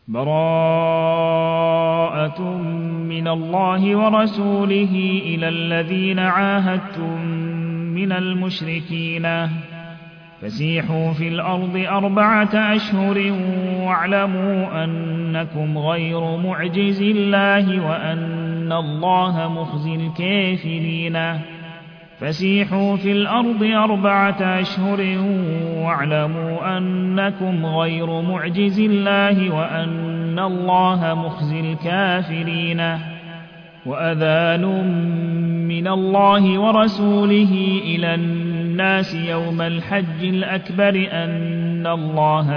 براءة من الله ورسوله إلى الذين عاهدتم من المشركين فسيحوا في الأرض 4 أشهر واعلموا أنكم غير معجز الله وأن الله مخزي الكافرين فسيحوا في الأرض 4 أشهر واعلموا أنكم غير معجز الله وأن الله مخزي الكافرين وأذان من الله ورسوله إلى الناس يوم الحج الأكبر أن الله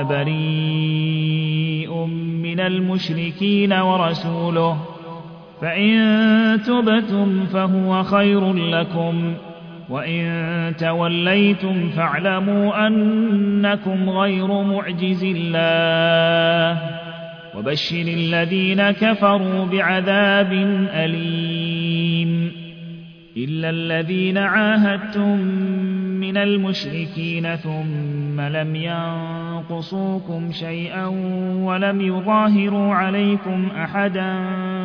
بريء من المشركين ورسوله فإن تبتم فهو خير لكم وإن توليتم فاعلموا أنكم غير معجز الله وبشر الذين كفروا بعذاب أليم إلا الذين عاهدتم من المشركين ثم لم ينقصوكم شيئا ولم يظاهروا عليكم أحدا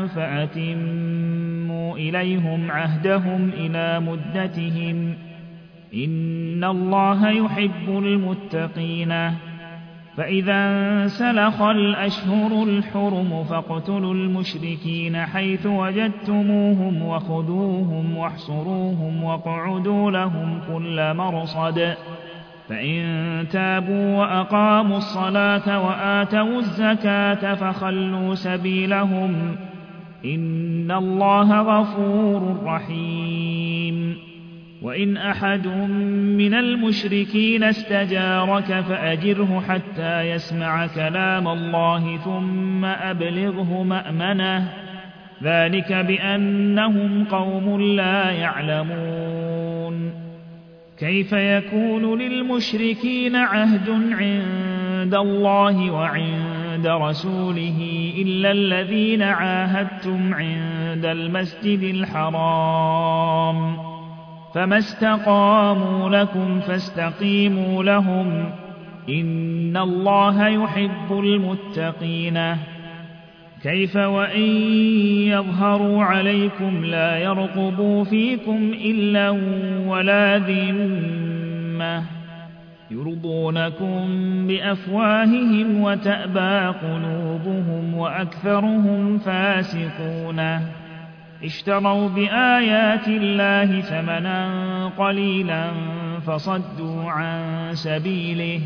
فأتموا إليهم عهدهم إلى مدتهم إن الله يحب المتقين فإذا انسلخ الأشهر الحرم فاقتلوا المشركين حيث وجدتموهم وخذوهم واحصروهم واقعدوا لهم كل مرصد فإن تابوا وأقاموا الصلاة وآتوا الزكاة فخلوا سبيلهم إن الله غفور رحيم وإن أحد من المشركين استجارك فأجره حتى يسمع كلام الله ثم أبلغه مأمنه ذلك بأنهم قوم لا يعلمون كيف يكون للمشركين عهد عند الله وعند رسوله إلا الذين عاهدتم عند المسجد الحرام فما استقاموا لكم فاستقيموا لهم إن الله يحب المتقين كيف وإن يظهروا عليكم لا يرقبوا فيكم إلا ولا ذمة يرضونكم بأفواههم وتأبى قلوبهم وأكثرهم فاسقون اشتروا بآيات الله ثمنا قليلا فصدوا عن سبيله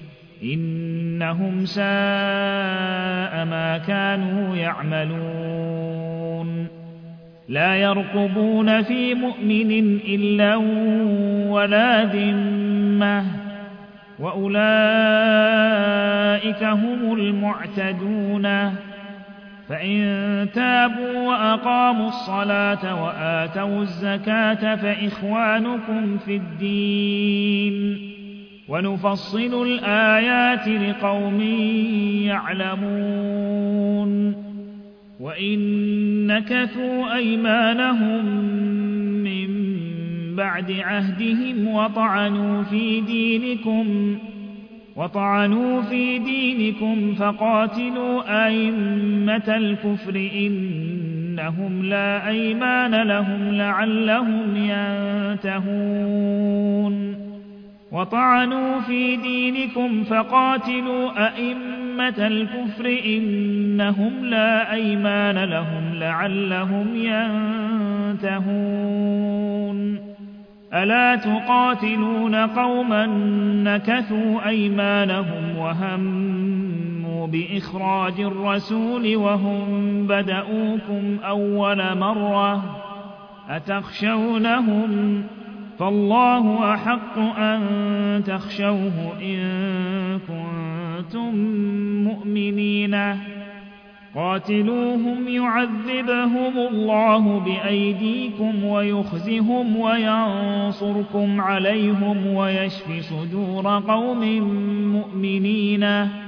إنهم ساء ما كانوا يعملون لا يرقبون في مؤمن إلا ولا ذمة وأولئك هم المعتدون فإن تابوا وأقاموا الصلاة وآتوا الزكاة فإخوانكم في الدين ونفصل الآيات لقوم يعلمون وإن نكثوا أيمانهم من بعد عهدهم وطعنوا في دينكم فقاتلوا أئمة الكفر إنهم لا أيمان لهم لعلهم ينتهون وطعنوا في دينكم فقاتلوا أئمة الكفر إنهم لا أيمان لهم لعلهم ينتهون ألا تقاتلون قوما نكثوا أيمانهم وهموا بإخراج الرسول وهم بدؤوكم أول مرة أتخشونهم فالله أحق أن تخشوه إن كنتم مؤمنين قاتلوهم يعذبهم الله بأيديكم ويخزهم وينصركم عليهم ويشف صدور قوم مؤمنين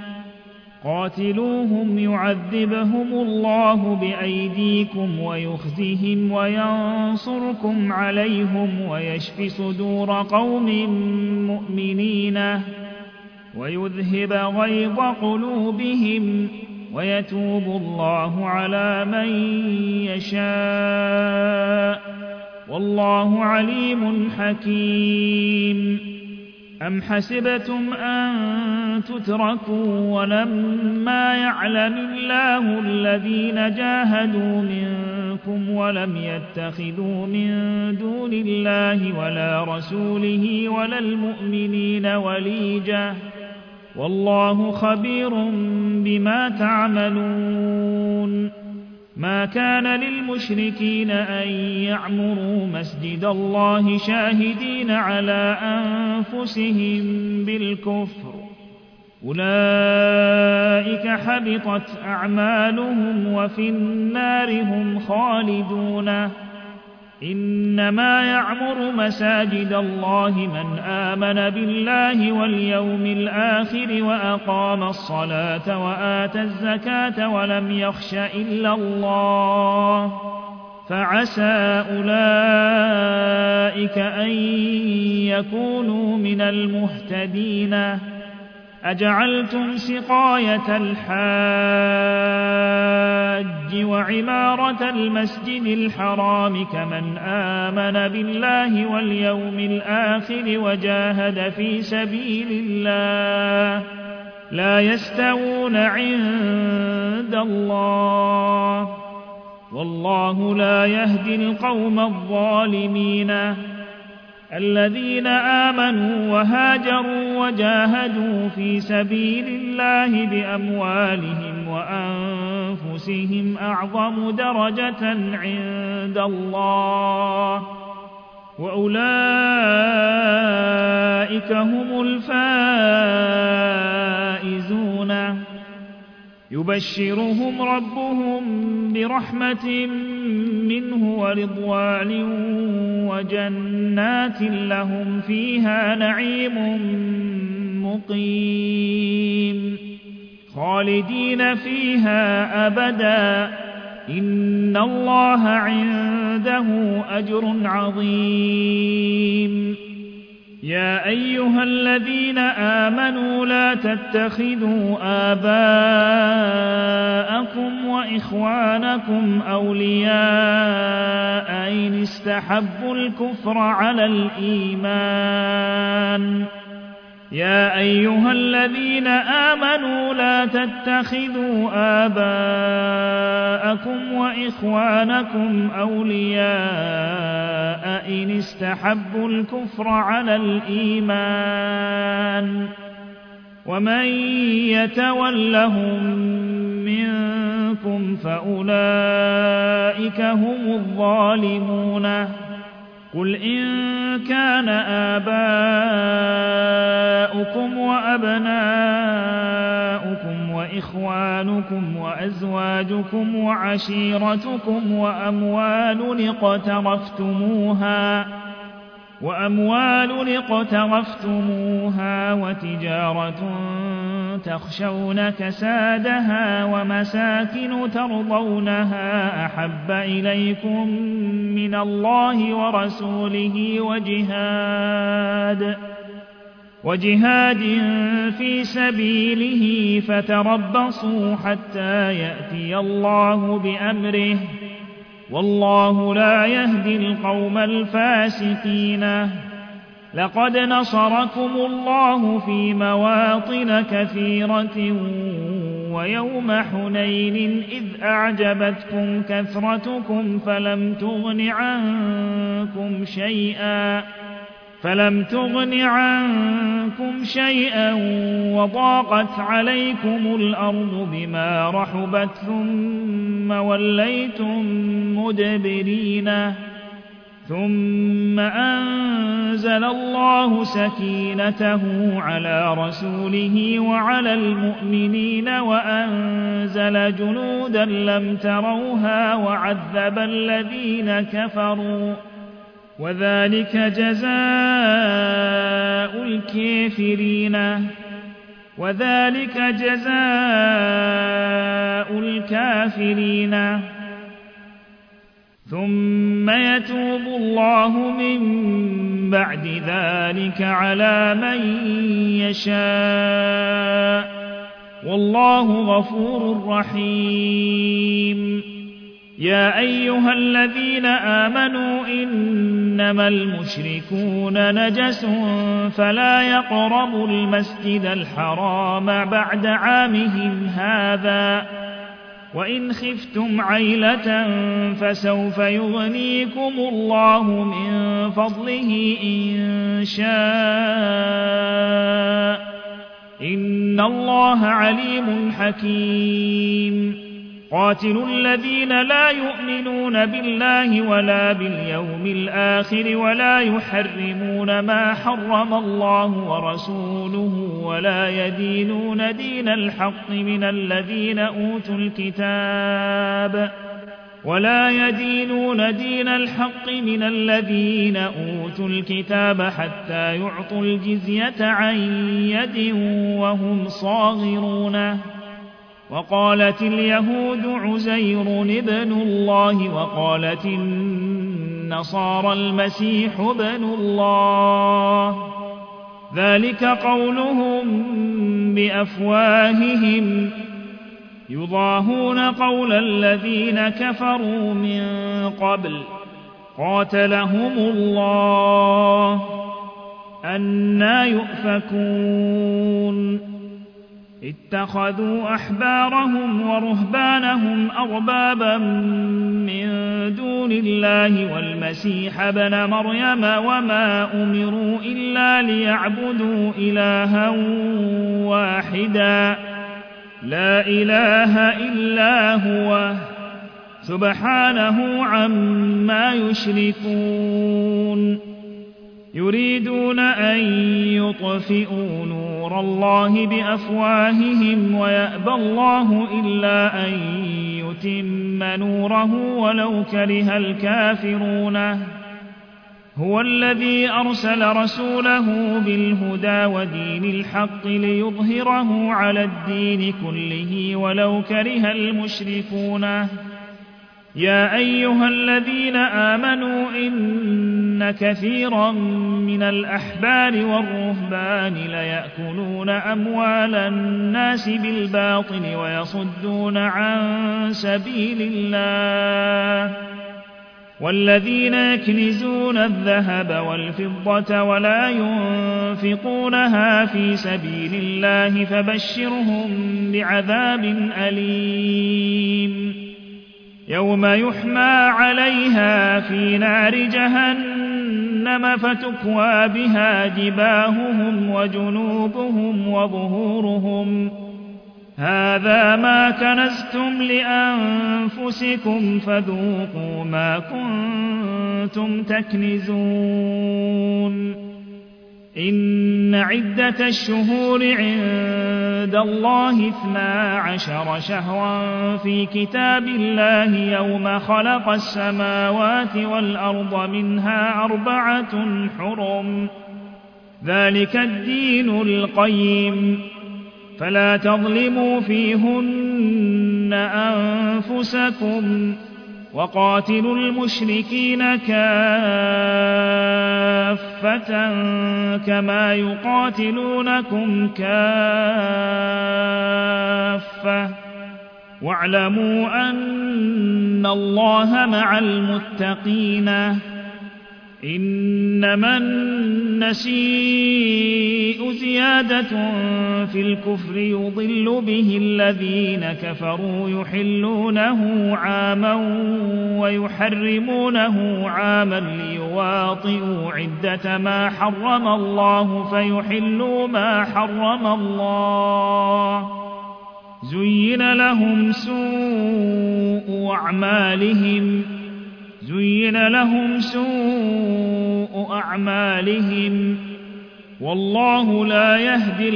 قاتلوهم يعذبهم الله بأيديكم ويخزهم وينصركم عليهم ويشف صدور قوم مؤمنين ويذهب غيظ قلوبهم ويتوب الله على من يشاء والله عليم حكيم أم حسبتم أن تتركوا ولما يعلم الله الذين جاهدوا منكم ولم يتخذوا من دون الله ولا رسوله ولا المؤمنين وليجة والله خبير بما تعملون ما كان للمشركين أن يعمروا مسجد الله شاهدين على أنفسهم بالكفر أولئك حبطت أعمالهم وفي النار هم خالدون إنما يعمر مساجد الله من آمن بالله واليوم الآخر وأقام الصلاة وآتى الزكاة ولم يخش إلا الله فعسى أولئك أن يكونوا من المهتدين أجعلتم سقاية الحاج وعمارة المسجد الحرام كمن آمن بالله واليوم الآخر وجاهد في سبيل الله لا يستوون عند الله والله لا يهدي القوم الظالمين الذين آمنوا وهاجروا وجاهدوا في سبيل الله بأموالهم وأنفسهم أعظم درجة عند الله وأولئك هم الفائزون يبشرهم ربهم برحمة منه ورضوان وجنات لهم فيها نعيم مقيم خالدين فيها أبدا إن الله عنده أجر عظيم يا أيها الذين آمنوا لا تتخذوا آباءكم وإخوانكم أولياء إن استحبوا الكفر على الإيمان يا أيها الذين آمنوا لا تتخذوا آباءكم وإخوانكم أولياء إن استحبوا الكفر على الإيمان ومن يتولهم منكم فأولئك هم الظالمون قل إن كان آباؤكم وأبناؤكم وإخوانكم وأزواجكم وعشيرتكم وأموال اقترفتموها وتجارة تخشون كسادها ومساكن ترضونها أحب إليكم من الله ورسوله وجهاد في سبيله فتربصوا حتى يأتي الله بأمره والله لا يهدي القوم الفاسقين لقد نصركم الله في مواطن كثيرة ويوم حنين إذ أعجبتكم كثرتكم فلم تغن عنكم شيئا وضاقت عليكم الأرض بما رحبت ثم وليتم مدبرين ثم أنزل الله سكينته على رسوله وعلى المؤمنين وأنزل جنودا لم تروها وعذب الذين كفروا وذلك جزاء الكافرين ثم يتوب الله من بعد ذلك على من يشاء والله غفور رحيم. يا أيها الذين آمنوا إنما المشركون نجس فلا يقربوا المسجد الحرام بعد عامهم هذا وإن خفتم عيلة فسوف يغنيكم الله من فضله إن شاء إن الله عليم حكيم. قاتلوا الذين لا يؤمنون بالله ولا باليوم الآخر ولا يحرمون ما حرم الله ورسوله ولا يدينون دين الحق من الذين أوتوا الكتاب حتى يعطوا الجزية عن يد وهم صاغرون. وقالت اليهود عزير ابن الله وقالت النصارى المسيح ابن الله ذلك قولهم بأفواههم يضاهون قول الذين كفروا من قبل قاتلهم الله أنى يؤفكون. اتخذوا أحبارهم ورهبانهم أربابا من دون الله والمسيح ابن مريم وما أمروا إلا ليعبدوا إلها واحدا لا إله إلا هو سبحانه عما يشركون. يريدون أن يطفئوا نور الله بأفواههم ويأبى الله إلا أن يتم نوره ولو كره الكافرون. هو الذي أرسل رسوله بالهدى ودين الحق ليظهره على الدين كله ولو كره المشركون. يا أيها الذين آمنوا إن كثيرا من الأحبار والرهبان ليأكلون أموال الناس بالباطل ويصدون عن سبيل الله والذين يكنزون الذهب والفضة ولا ينفقونها في سبيل الله فبشرهم بعذاب أليم يوم يحمى عليها في نار جهنم فتكوى بها جباههم وجنوبهم وظهورهم هذا ما كنزتم لأنفسكم فذوقوا ما كنتم تكنزون. إن عدة الشهور عند الله 12 شهرا في كتاب الله يوم خلق السماوات والأرض منها 4 حرم ذلك الدين القيم فلا تظلموا فيهن أنفسكم وقاتلوا المشركين كافة كما يقاتلونكم كافة واعلموا أن الله مع المتقين. إنما النسيء زيادة في الكفر يضل به الذين كفروا يحلونه عاما ويحرمونه عاما ليواطئوا عدة ما حرم الله فيحلوا ما حرم الله زين لهم سوء أعمالهم والله لا يهدي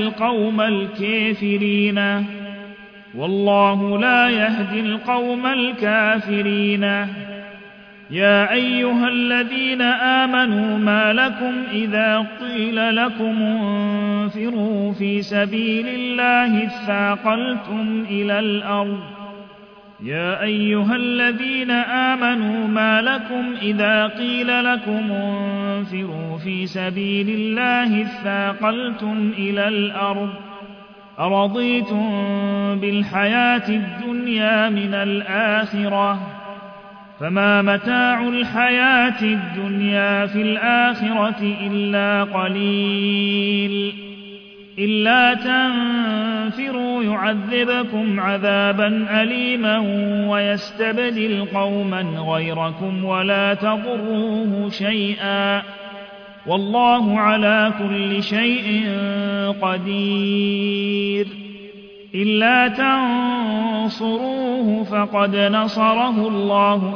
القوم الكافرين. يا أيها الذين آمنوا ما لكم إذا قيل لكم انفروا في سبيل الله اثاقلتم إلى الأرض أرضيتم بالحياة الدنيا من الآخرة فما متاع الحياة الدنيا في الآخرة إلا قليل إلا تنفروا يعذبكم عذابا أليما ويستبدل قوما غيركم ولا تضروه شيئا والله على كل شيء قدير إلا تنصروه فقد نصره الله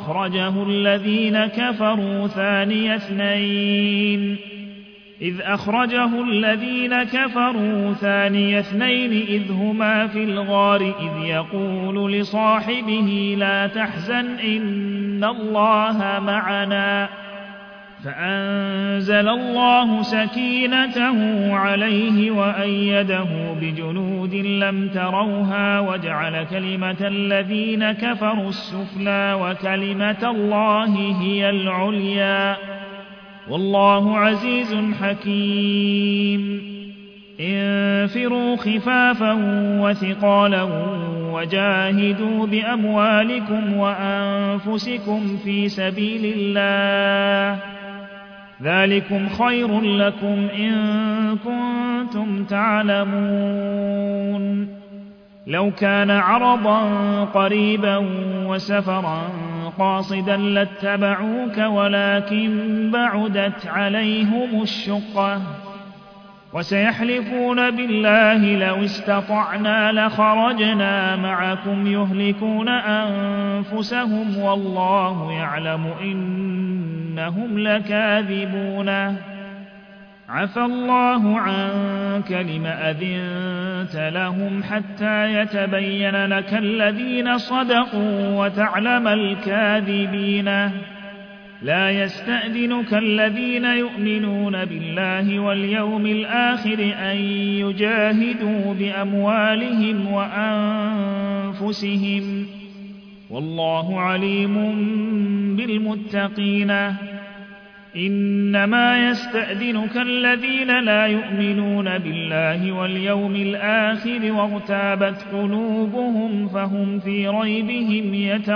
إذ أخرجه الذين كفروا ثاني اثنين إذ هما في الغار إذ يقول لصاحبه لا تحزن إن الله معنا فأنزل الله سكينته عليه وأيده بجنود لم تروها وجعل كلمة الذين كفروا السفلى وكلمة الله هي العليا والله عزيز حكيم انفروا خفافا وثقالا وجاهدوا بأموالكم وأنفسكم في سبيل الله ذلكم خير لكم إن كنتم تعلمون لو كان عرضا قريبا وسفرا قاصدا لاتبعوك ولكن بعدت عليهم الشقة وسيحلفون بالله لو استطعنا لخرجنا معكم يهلكون أنفسهم والله يعلم إنهم لكاذبون عفى الله عنك لم أذنت لهم حتى يتبين لك الذين صدقوا وتعلم الكاذبين لا يستأذنك الذين يؤمنون بالله واليوم الآخر أن يجاهدوا بأموالهم وأنفسهم والله عليم بالمتقين إنما يستأذنك الذين لا يؤمنون بالله واليوم الآخر وارتابت قلوبهم فهم في ريبهم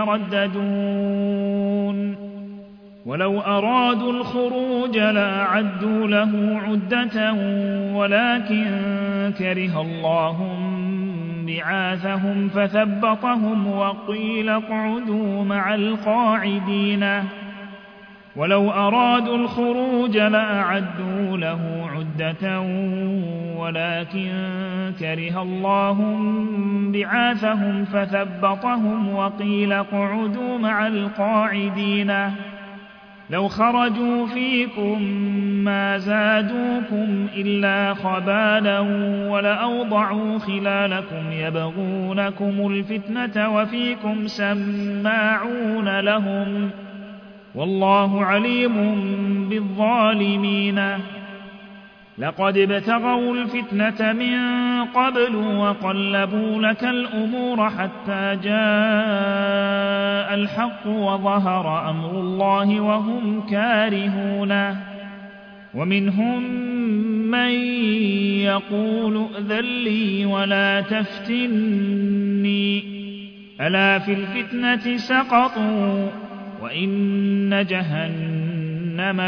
يترددون ولو أرادوا الخروج لأعدوا له عدة ولكن كره الله بعاثهم فثبطهم وقيل اقعدوا مع القاعدين ولو أرادوا الخروج لأعدوا له عدة ولكن كره الله بعاثهم فثبطهم وقيل اقعدوا مع القاعدين لو خرجوا فيكم ما زادوكم إلا خبالا ولأوضعوا خلالكم يبغونكم الفتنة وفيكم سماعون لهم والله عليم بالظالمين لقد ابتغوا الفتنة من قبل وقلبوا لك الأمور حتى جاء الحق وظهر أمر الله وهم كارهون ومنهم من يقول ائذن لي ولا تفتني ألا في الفتنة سقطوا وإن جهنم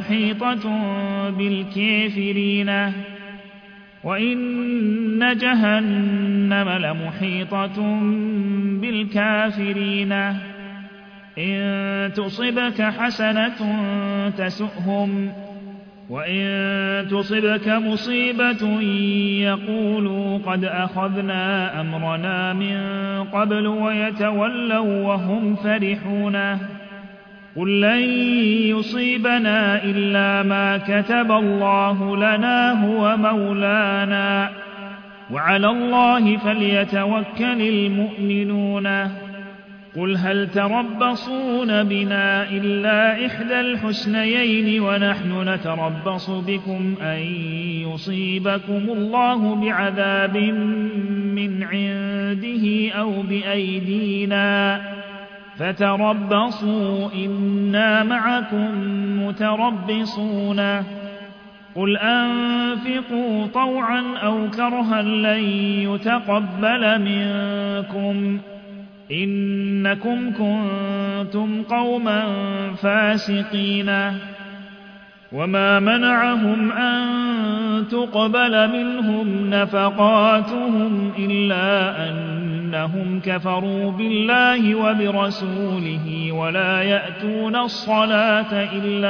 لمحيطة بالكافرين إن تصبك حسنة تسؤهم وإن تصبك مصيبة يقولوا قد أخذنا أمرنا من قبل ويتولوا وهم فرحون قل لن يصيبنا إلا ما كتب الله لنا هو مولانا وعلى الله فليتوكل المؤمنون قل هل تربصون بنا إلا إحدى الحسنيين ونحن نتربص بكم أن يصيبكم الله بعذاب من عنده أو بأيدينا فتربصوا إنا معكم متربصون قل أنفقوا طوعا أو كرها لن يتقبل منكم إنكم كنتم قوما فاسقين وما منعهم أن تقبل منهم نفقاتهم إلا أنهم كفروا بالله وبرسوله ولا يأتون الصلاة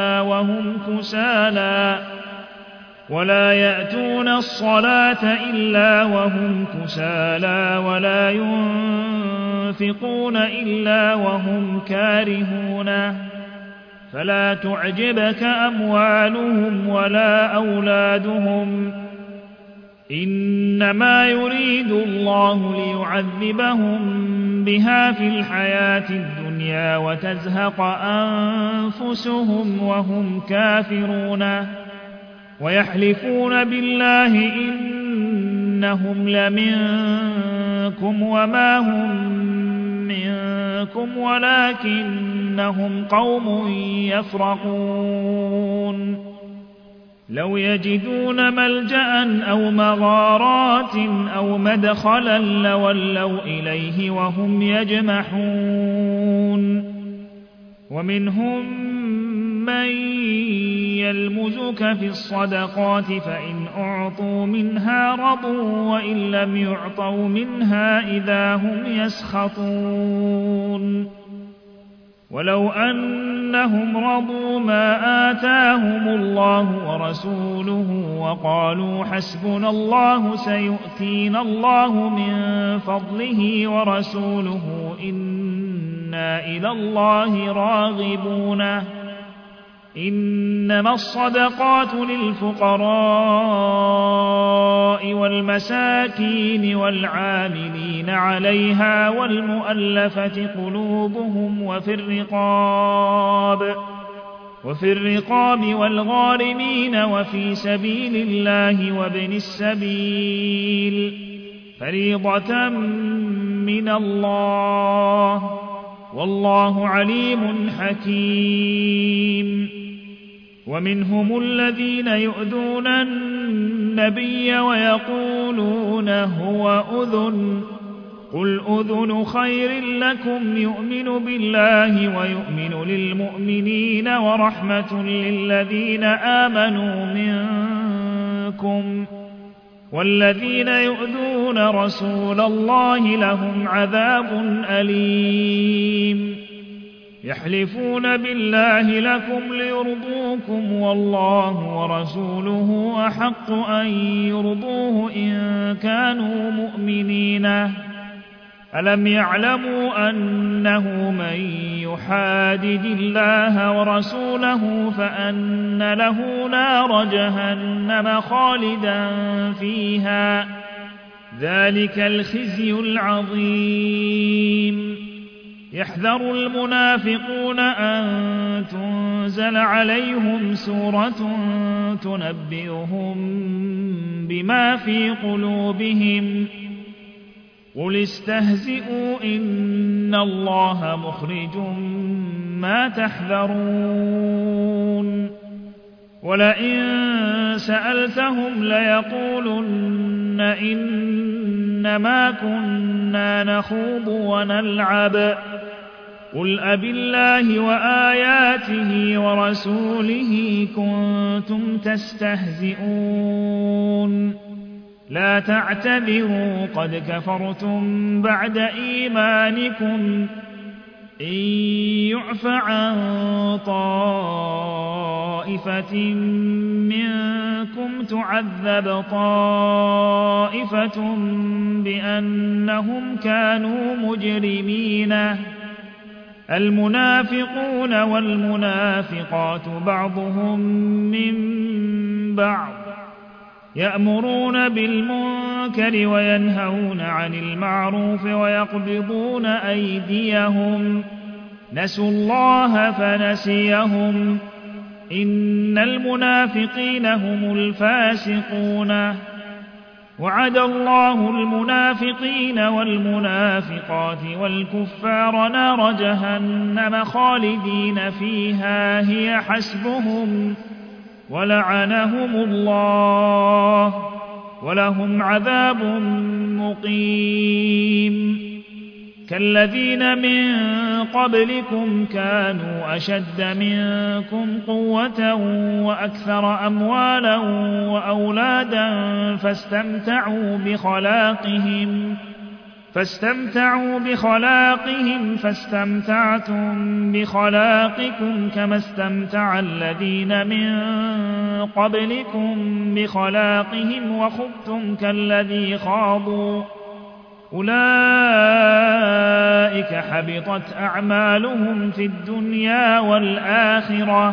إلا وهم كسالى ولا ينفقون إلا وهم كارهون فلا تعجبك أموالهم ولا أولادهم إنما يريد الله ليعذبهم بها في الحياة الدنيا وتزهق أنفسهم وهم كافرون ويحلفون بالله إنهم لمنكم وما هم منكم ولكنهم قوم يفرقون لو يجدون ملجأ أو مغارات أو مدخلا لولوا إليه وهم يجمحون ومنهم من يلمزك في الصدقات فإن أعطوا منها رضوا وإن لم يعطوا منها إذا هم يسخطون ولو أنهم رضوا ما آتاهم الله ورسوله وقالوا حسبنا الله سيؤتينا الله من فضله ورسوله إنا إلى الله راغبون إنما الصدقات للفقراء والمساكين والعاملين عليها والمؤلفة قلوبهم وفي الرقاب والغارمين وفي سبيل الله وابن السبيل فريضة من الله والله عليم حكيم ومنهم الذين يؤذون النبي ويقولون هو أذن قل أذن خير لكم يؤمن بالله ويؤمن للمؤمنين ورحمة للذين آمنوا منكم والذين يؤذون رسول الله لهم عذاب أليم يحلفون بالله لكم ليرضوكم والله ورسوله أحق أن يرضوه إن كانوا مؤمنين ألم يعلموا أنه من يحادد الله ورسوله فأن له نار جهنم خالدا فيها ذلك الخزي العظيم يحذر المنافقون أن تنزل عليهم سورة تنبئهم بما في قلوبهم قل استهزئوا إن الله مخرج ما تحذرون ولئن سألتهم ليقولن إنما كنا نخوض ونلعب قل أبالله وآياته ورسوله كنتم تستهزئون لا تعتذروا قد كفرتم بعد إيمانكم إن يعف عن طائفة منكم تعذب طائفة بأنهم كانوا مجرمين المنافقون والمنافقات بعضهم من بعض يأمرون بالمنكر وينهون عن المعروف ويقبضون أيديهم نسوا الله فنسيهم إن المنافقين هم الفاسقون وعد الله المنافقين والمنافقات والكفار نار جهنم خالدين فيها هي حسبهم ولعنهم الله ولهم عذاب مقيم. كالذين من قبلكم كانوا أشد منكم قوة وأكثر أموالا وأولادا فاستمتعوا بخلاقهم فاستمتعتم بخلاقكم كما استمتع الذين من قبلكم بخلاقهم وخضتم كالذي خاضوا أولئك حبطت أعمالهم في الدنيا والآخرة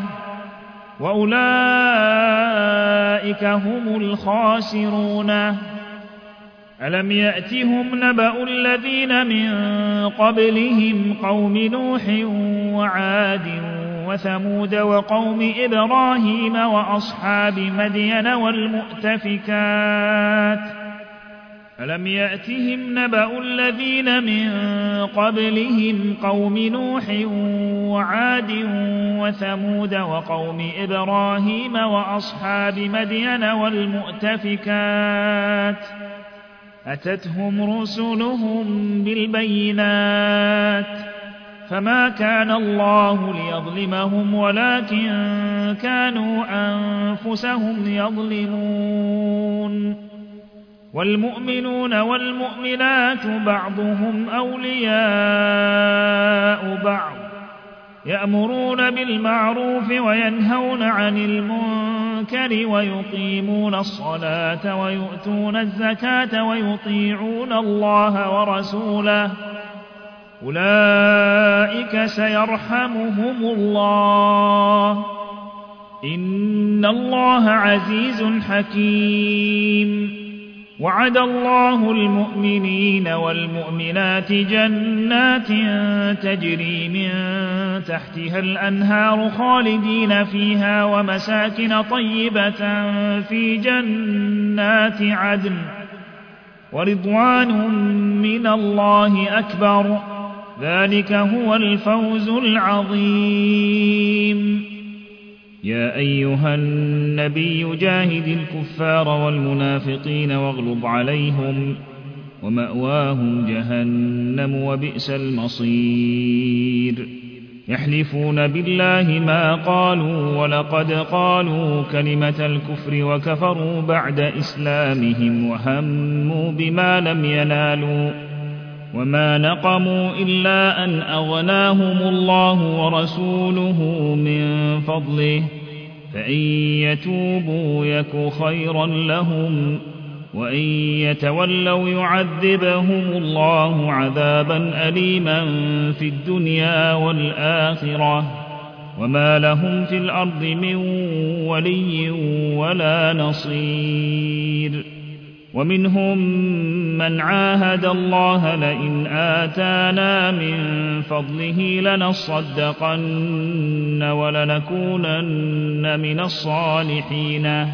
وأولئك هم الخاسرون. ألم يأتهم نبأ الذين من قبلهم قوم نوح وعاد وثمود وقوم إبراهيم وأصحاب مدين والمؤتفكات ألم يأتهم نبأ الذين من قبلهم قوم نوح وعاد وثمود وقوم إبراهيم وأصحاب مدين والمؤتفكات أتتهم رسلهم بالبينات فما كان الله ليظلمهم ولكن كانوا أنفسهم يظلمون. والمؤمنون والمؤمنات بعضهم أولياء بعض يأمرون بالمعروف وينهون عن المنكر ويقيمون الصلاة ويؤتون الزكاة ويطيعون الله ورسوله أولئك سيرحمهم الله إن الله عزيز حكيم. وعد الله المؤمنين والمؤمنات جنات تجري من تحتها الأنهار خالدين فيها ومساكن طيبة في جنات عدن ورضوان من الله أكبر ذلك هو الفوز العظيم. يا أيها النبي جاهد الكفار والمنافقين واغلظ عليهم ومأواهم جهنم وبئس المصير. يحلفون بالله ما قالوا ولقد قالوا كلمة الكفر وكفروا بعد إسلامهم وهموا بما لم ينالوا وما نقموا إلا أن أغناهم الله ورسوله من فضله فإن يتوبوا يك خيرا لهم وإن يتولوا يعذبهم الله عذابا أليما في الدنيا والآخرة وما لهم في الأرض من ولي ولا نصير. ومنهم من عاهد الله لئن آتانا من فضله لنصدقن ولنكونن من الصالحين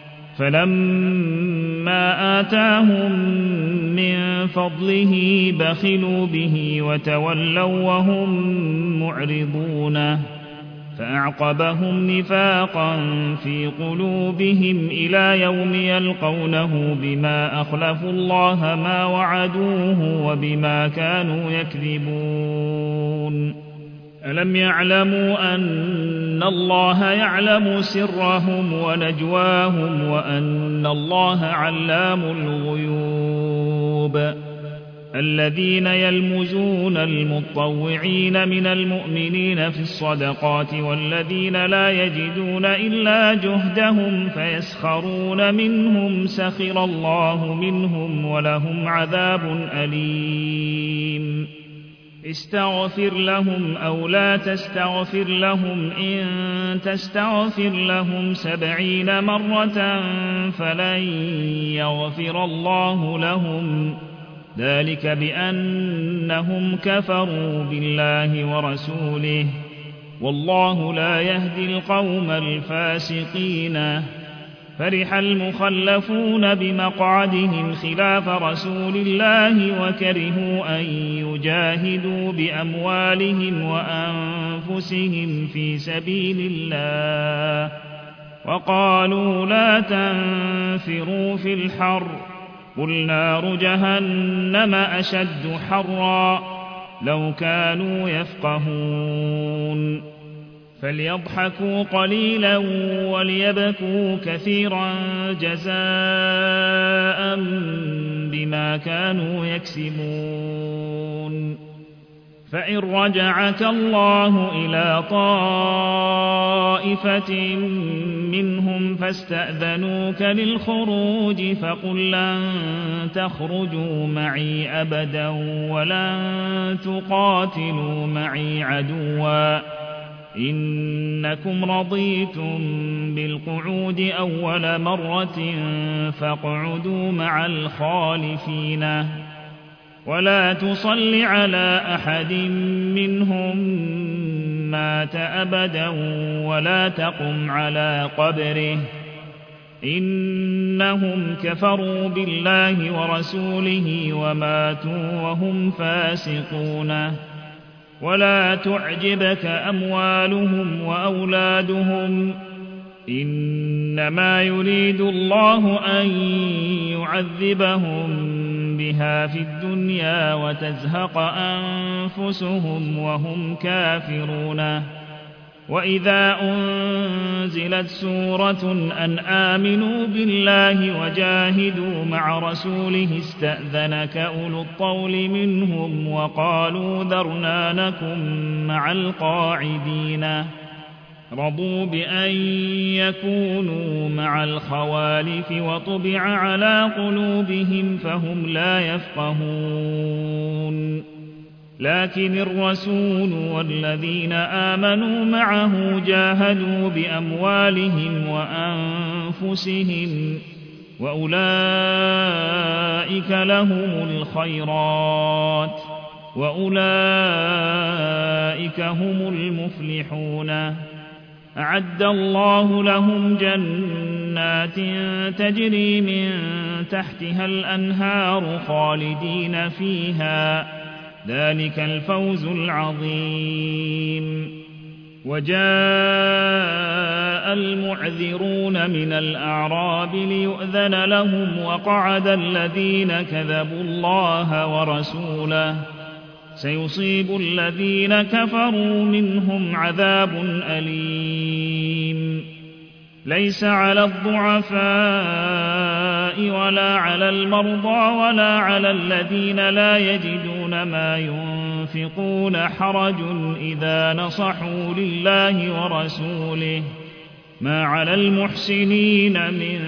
فلما آتاهم من فضله بخلوا به وتولوا وهم معرضون فأعقبهم نفاقا في قلوبهم إلى يوم يلقونه بما أخلفوا الله ما وعدوه وبما كانوا يكذبون. ألم يعلموا أن الله يعلم سرهم ونجواهم وأن الله علام الغيوب. الذين يلمزون المطوعين من المؤمنين في الصدقات والذين لا يجدون إلا جهدهم فيسخرون منهم سخر الله منهم ولهم عذاب أليم. استغفر لهم أو لا تستغفر لهم إن تستغفر لهم 70 مرة فلن يغفر الله لهم ذلك بأنهم كفروا بالله ورسوله والله لا يهدي القوم الفاسقين. فرح المخلفون بمقعدهم خلاف رسول الله وكرهوا أن يجاهدوا بأموالهم وأنفسهم في سبيل الله وقالوا لا تنفروا في الحر قل نار جهنم أشد حرا لو كانوا يفقهون فليضحكوا قليلا وليبكوا كثيرا جزاء بما كانوا يكسبون فإن رجعك الله إلى طائفة منهم فاستأذنوك للخروج فقل لن تخرجوا معي أبدا ولن تقاتلوا معي عدوا إنكم رضيتم بالقعود أول مرة فاقعدوا مع الخالفين ولا تصل على أحد منهم مات أبدا ولا تقم على قبره إنهم كفروا بالله ورسوله وماتوا وهم فاسقون ولا تعجبك أموالهم وأولادهم إنما يريد الله أن يعذبهم بها في الدنيا وتزهق أنفسهم وهم كافرون وإذا أنزلت سورة أن آمنوا بالله وجاهدوا مع رسوله استأذنك أولو الطول منهم وقالوا ذرنا نكن مع القاعدين رضوا بأن يكونوا مع الخوالف وطبع على قلوبهم فهم لا يفقهون لكن الرسول والذين آمنوا معه جاهدوا بأموالهم وأنفسهم وأولئك لهم الخيرات وأولئك هم المفلحون أعد الله لهم جنات تجري من تحتها الأنهار خالدين فيها ذلك الفوز العظيم وجاء المعذرون من الأعراب ليؤذن لهم وقعد الذين كذبوا الله ورسوله سيصيب الذين كفروا منهم عذاب أليم ليس على الضعفاء ولا على المرضى ولا على الذين لا يجدون ما ينفقون حرج إذا نصحوا لله ورسوله ما على المحسنين من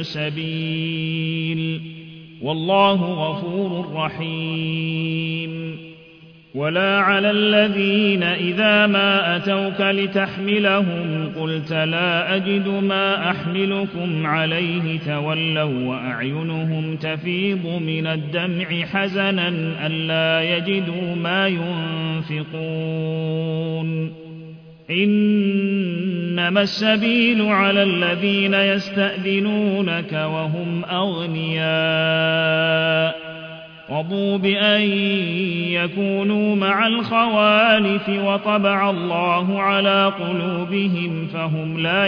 سبيل والله غفور رحيم ولا على الذين إذا ما أتوك لتحملهم قلت لا أجد ما أحملكم عليه تولوا وأعينهم تفيض من الدمع حزنا ألا يجدوا ما ينفقون إنما السبيل على الذين يستأذنونك وهم أغنياء رضوا بأن يكونوا مع الخوالف وطبع الله على قلوبهم فهم لا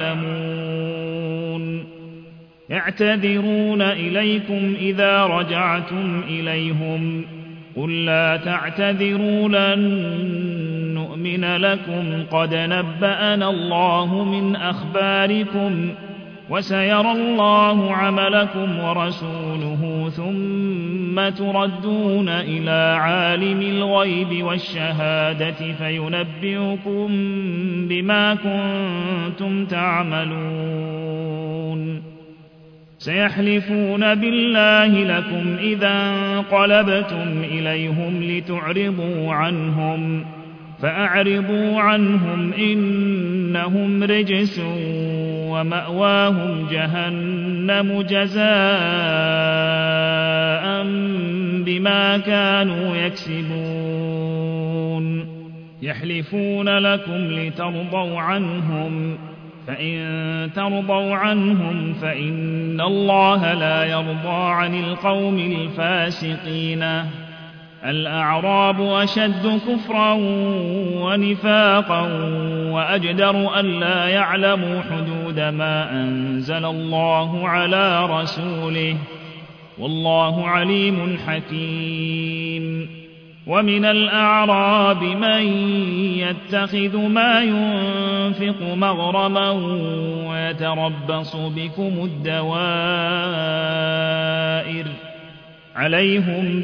يعلمون يعتذرون إليكم إذا رجعتم إليهم قل لا تعتذروا لن نؤمن لكم قد نبأنا الله من أخباركم وسيرى الله عملكم ورسوله ثم تردون إلى عالم الغيب والشهادة فينبئكم بما كنتم تعملون سيحلفون بالله لكم إذا انقلبتم إليهم لتعرضوا عنهم فأعرضوا عنهم إنهم رجس ومأواهم جهنم جزاء بما كانوا يكسبون يحلفون لكم لترضوا عنهم فإن ترضوا عنهم فإن الله لا يرضى عن القوم الفاسقين الأعراب أشد كفرا ونفاقا وأجدر ألا يعلموا حدود ما أنزل الله على رسوله والله عليم حكيم ومن الأعراب من يتخذ ما ينفق مغرما ويتربص بكم الدوائر عليهم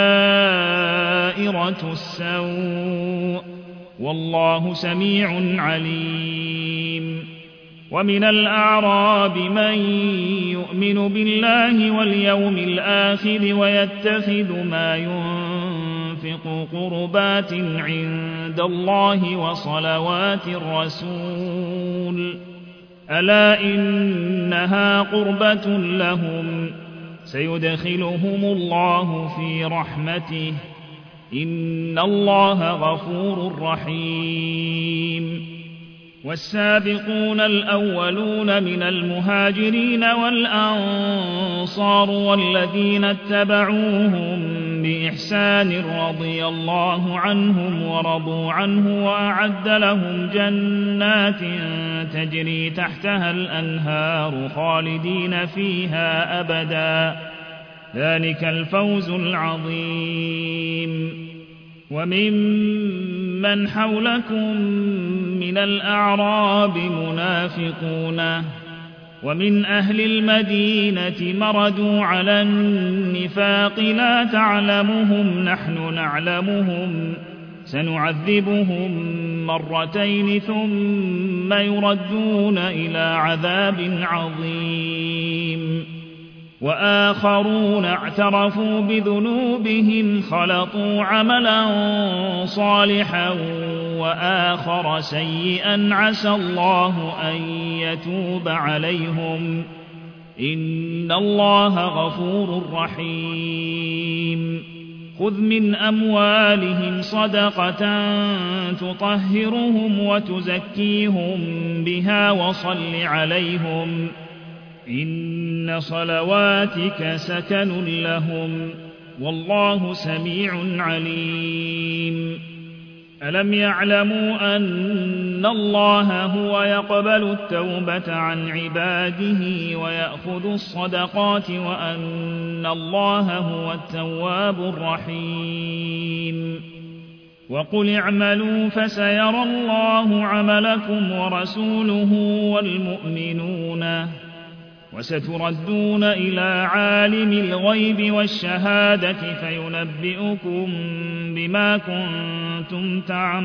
دائرة السوء والله سميع عليم ومن الأعراب من يؤمن بالله واليوم الآخر ويتخذ ما ينفق قربات عند الله وصلوات الرسول ألا إنها قربة لهم سيدخلهم الله في رحمته إن الله غفور رحيم والسابقون الأولون من المهاجرين والأنصار والذين اتبعوهم بإحسان رضي الله عنهم ورضوا عنه وأعد لهم جنات تجري تحتها الأنهار خالدين فيها أبدا ذلك الفوز العظيم وممن حولكم من الأعراب منافقون ومن أهل المدينة مردوا على النفاق لا تعلمهم نحن نعلمهم سنعذبهم مرتين ثم يردون إلى عذاب عظيم وآخرون اعترفوا بذنوبهم خلطوا عملا صالحا وآخر سيئا عسى الله أن يتوب عليهم إن الله غفور رحيم خذ من أموالهم صدقة تطهرهم وتزكيهم بها وصل عليهم إن صلواتك سكن لهم والله سميع عليم ألم يعلموا أن الله هو يقبل التوبة عن عباده ويأخذ الصدقات وأن الله هو التواب الرحيم وقل اعملوا فسيرى الله عملكم ورسوله والمؤمنون وستردون إلى عالم الغيب والشهادة فينبئكم بما كنتم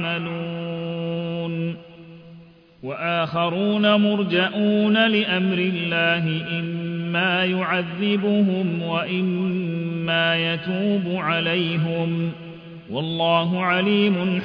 تعملون وآخرون مرجئون لأمر الله إما يعذبهم وإما يتوب عليهم والله عليم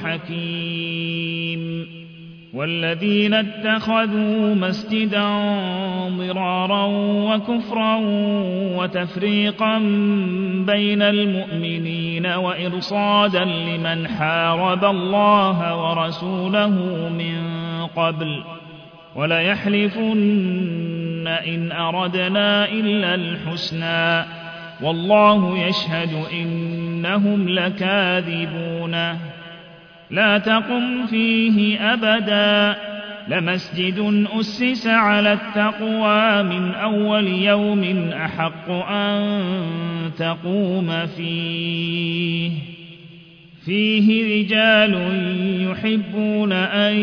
حكيم والذين اتخذوا مسجدا ضرارا وكفرا وتفريقا بين المؤمنين وإرصادا لمن حارب الله ورسوله من قبل وليحلفن إن أردنا إلا الحسنى والله يشهد إنهم لكاذبون لا تقم فيه أبدا لمسجد أسس على التقوى من أول يوم أحق أن تقوم فيه رجال يحبون أن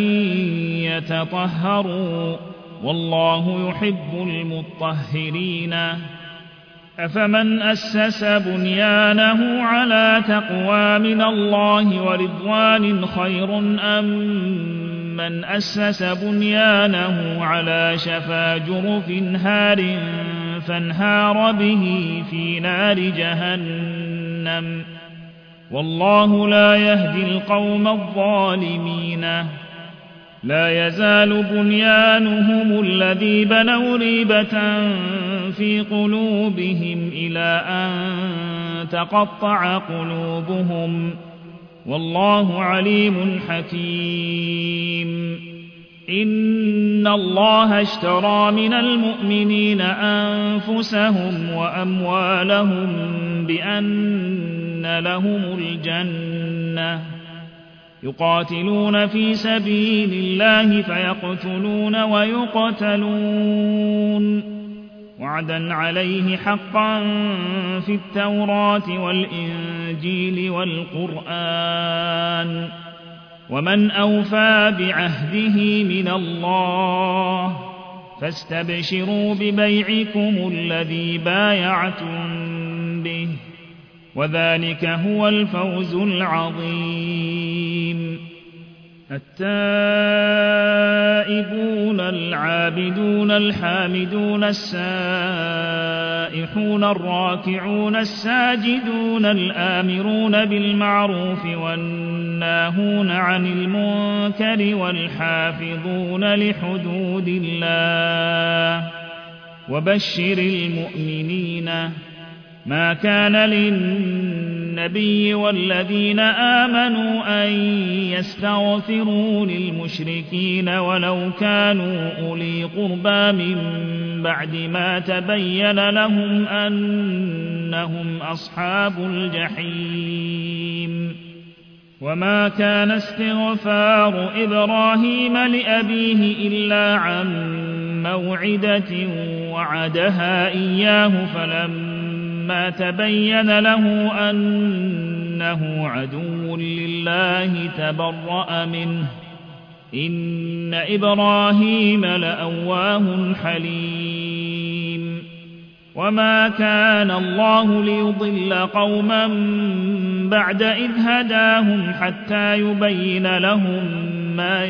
يتطهروا والله يحب المطهرين أفمن أسس بنيانه على تقوى من الله ورضوان خير أم من أسس بنيانه على شفا جرف هار فانهار به في نار جهنم والله لا يهدي القوم الظالمين لا يزال بنيانهم الذي بنوا ريبة في قلوبهم إلى أن تقطع قلوبهم والله عليم حكيم إن الله اشترى من المؤمنين أنفسهم وأموالهم بأن فإن لهم الجنة يقاتلون في سبيل الله فيقتلون ويقتلون وعدا عليه حقا في التوراة والإنجيل والقرآن ومن أوفى بعهده من الله فاستبشروا ببيعكم الذي بايعتم به وذلك هو الفوز العظيم. التائبون العابدون الحامدون السائحون الراكعون الساجدون الآمرون بالمعروف والناهون عن المنكر والحافظون لحدود الله وبشر المؤمنين. ما كان للنبي والذين آمنوا أن يستغفروا للمشركين ولو كانوا أولي قربى من بعد ما تبين لهم أنهم أصحاب الجحيم. وما كان استغفار إبراهيم لأبيه إلا عن موعدة وعدها إياه فلما تبين له أنه عدو لله تبرأ منه إن إبراهيم لأواه حليم. وما كان الله ليضل قوما بعد إذ هداهم حتى يبين لهم ما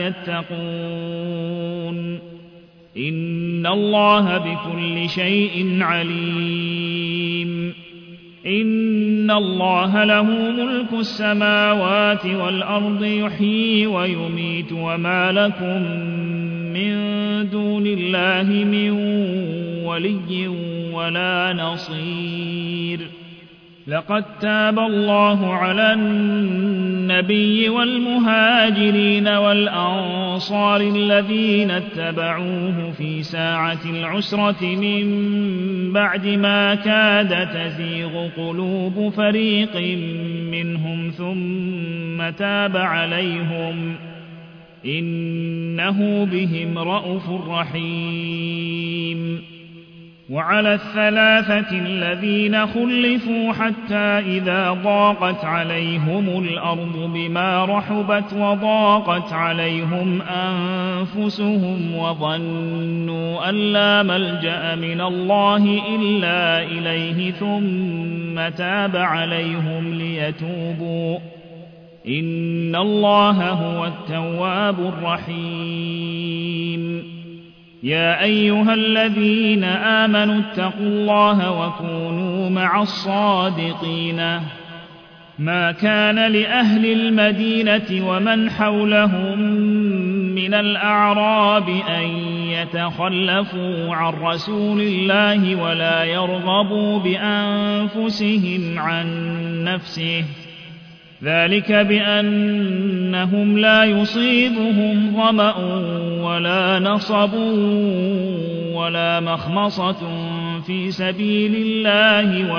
يتقون إن الله بكل شيء عليم. إن الله له ملك السماوات والأرض يحيي ويميت وما لكم من دون الله من ولي ولا نصير. لقد تاب الله على النبي والمهاجرين والأنصار الذين اتبعوه في ساعة العسرة من بعد ما كاد تزيغ قلوب فريق منهم ثم تاب عليهم إنه بهم رءوف رحيم. وعلى الثلاثة الذين خلفوا حتى إذا ضاقت عليهم الأرض بما رحبت وضاقت عليهم أنفسهم وظنوا أن لا ملجأ من الله إلا إليه ثم تاب عليهم ليتوبوا إن الله هو التواب الرحيم. يا أيها الذين آمنوا اتقوا الله وكونوا مع الصادقين. ما كان لأهل المدينة ومن حولهم من الأعراب أن يتخلفوا عن رسول الله ولا يرغبوا بأنفسهم عن نفسه ذلك بأنهم لا يصيبهم ظمأ ولا نصب ولا مخمصة في سبيل الله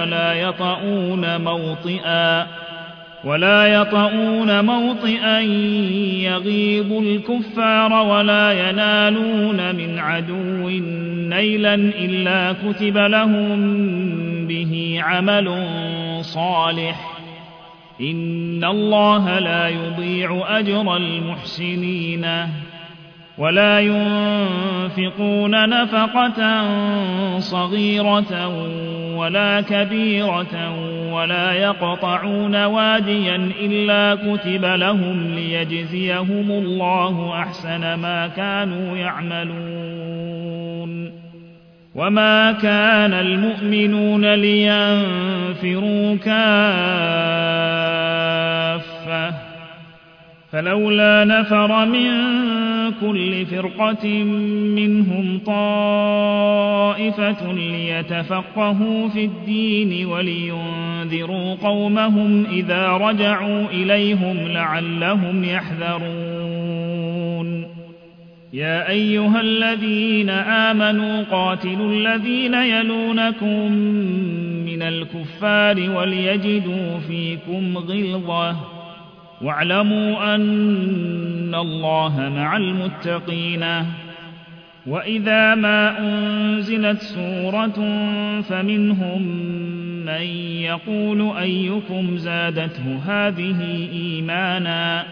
ولا يطؤون موطئا يغيظ الكفار ولا ينالون من عدو نيلا إلا كتب لهم به عمل صالح إن الله لا يضيع أجر المحسنين. ولا ينفقون نفقة صغيرة ولا كبيرة ولا يقطعون واديا إلا كتب لهم ليجزيهم الله أحسن ما كانوا يعملون. وما كان المؤمنون لينفروا كافة فلولا نفر من كل فرقة منهم طائفة ليتفقهوا في الدين ولينذروا قومهم إذا رجعوا إليهم لعلهم يحذرون. يا أيها الذين آمنوا قاتلوا الذين يلونكم من من الكفار وليجدوا فيكم غلظة واعلموا أن الله مع المتقين وإذا ما أنزلت سورة فمنهم من يقول أيكم زادته هذه إيمانا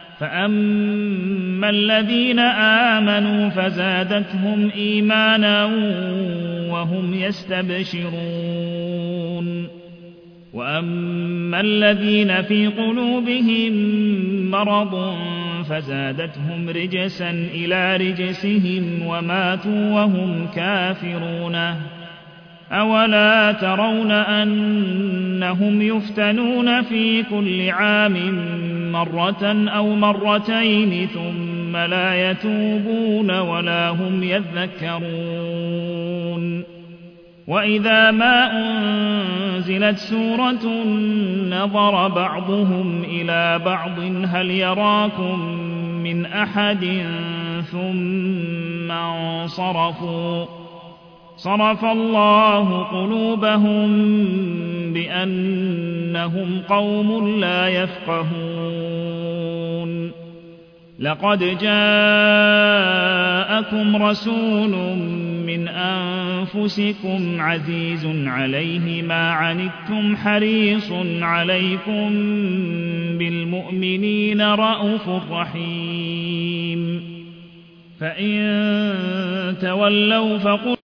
فأما الذين آمنوا فزادتهم إيمانا وهم يستبشرون وأما الذين في قلوبهم مرض فزادتهم رجسا إلى رجسهم وماتوا وهم كافرون أولا ترون أنهم يفتنون في كل عام مرة أو مرتين ثم لا يتوبون ولا هم يذكرون وإذا ما أنزلت سورة نظر بعضهم إلى بعض هل يراكم من أحد ثم انصرفوا صرف الله قلوبهم بأنهم قوم لا يفقهون لقد جاءكم رسول من أنفسكم عزيز عليه ما عنتم حريص عليكم بالمؤمنين رءوف رحيم فإن تولوا فقل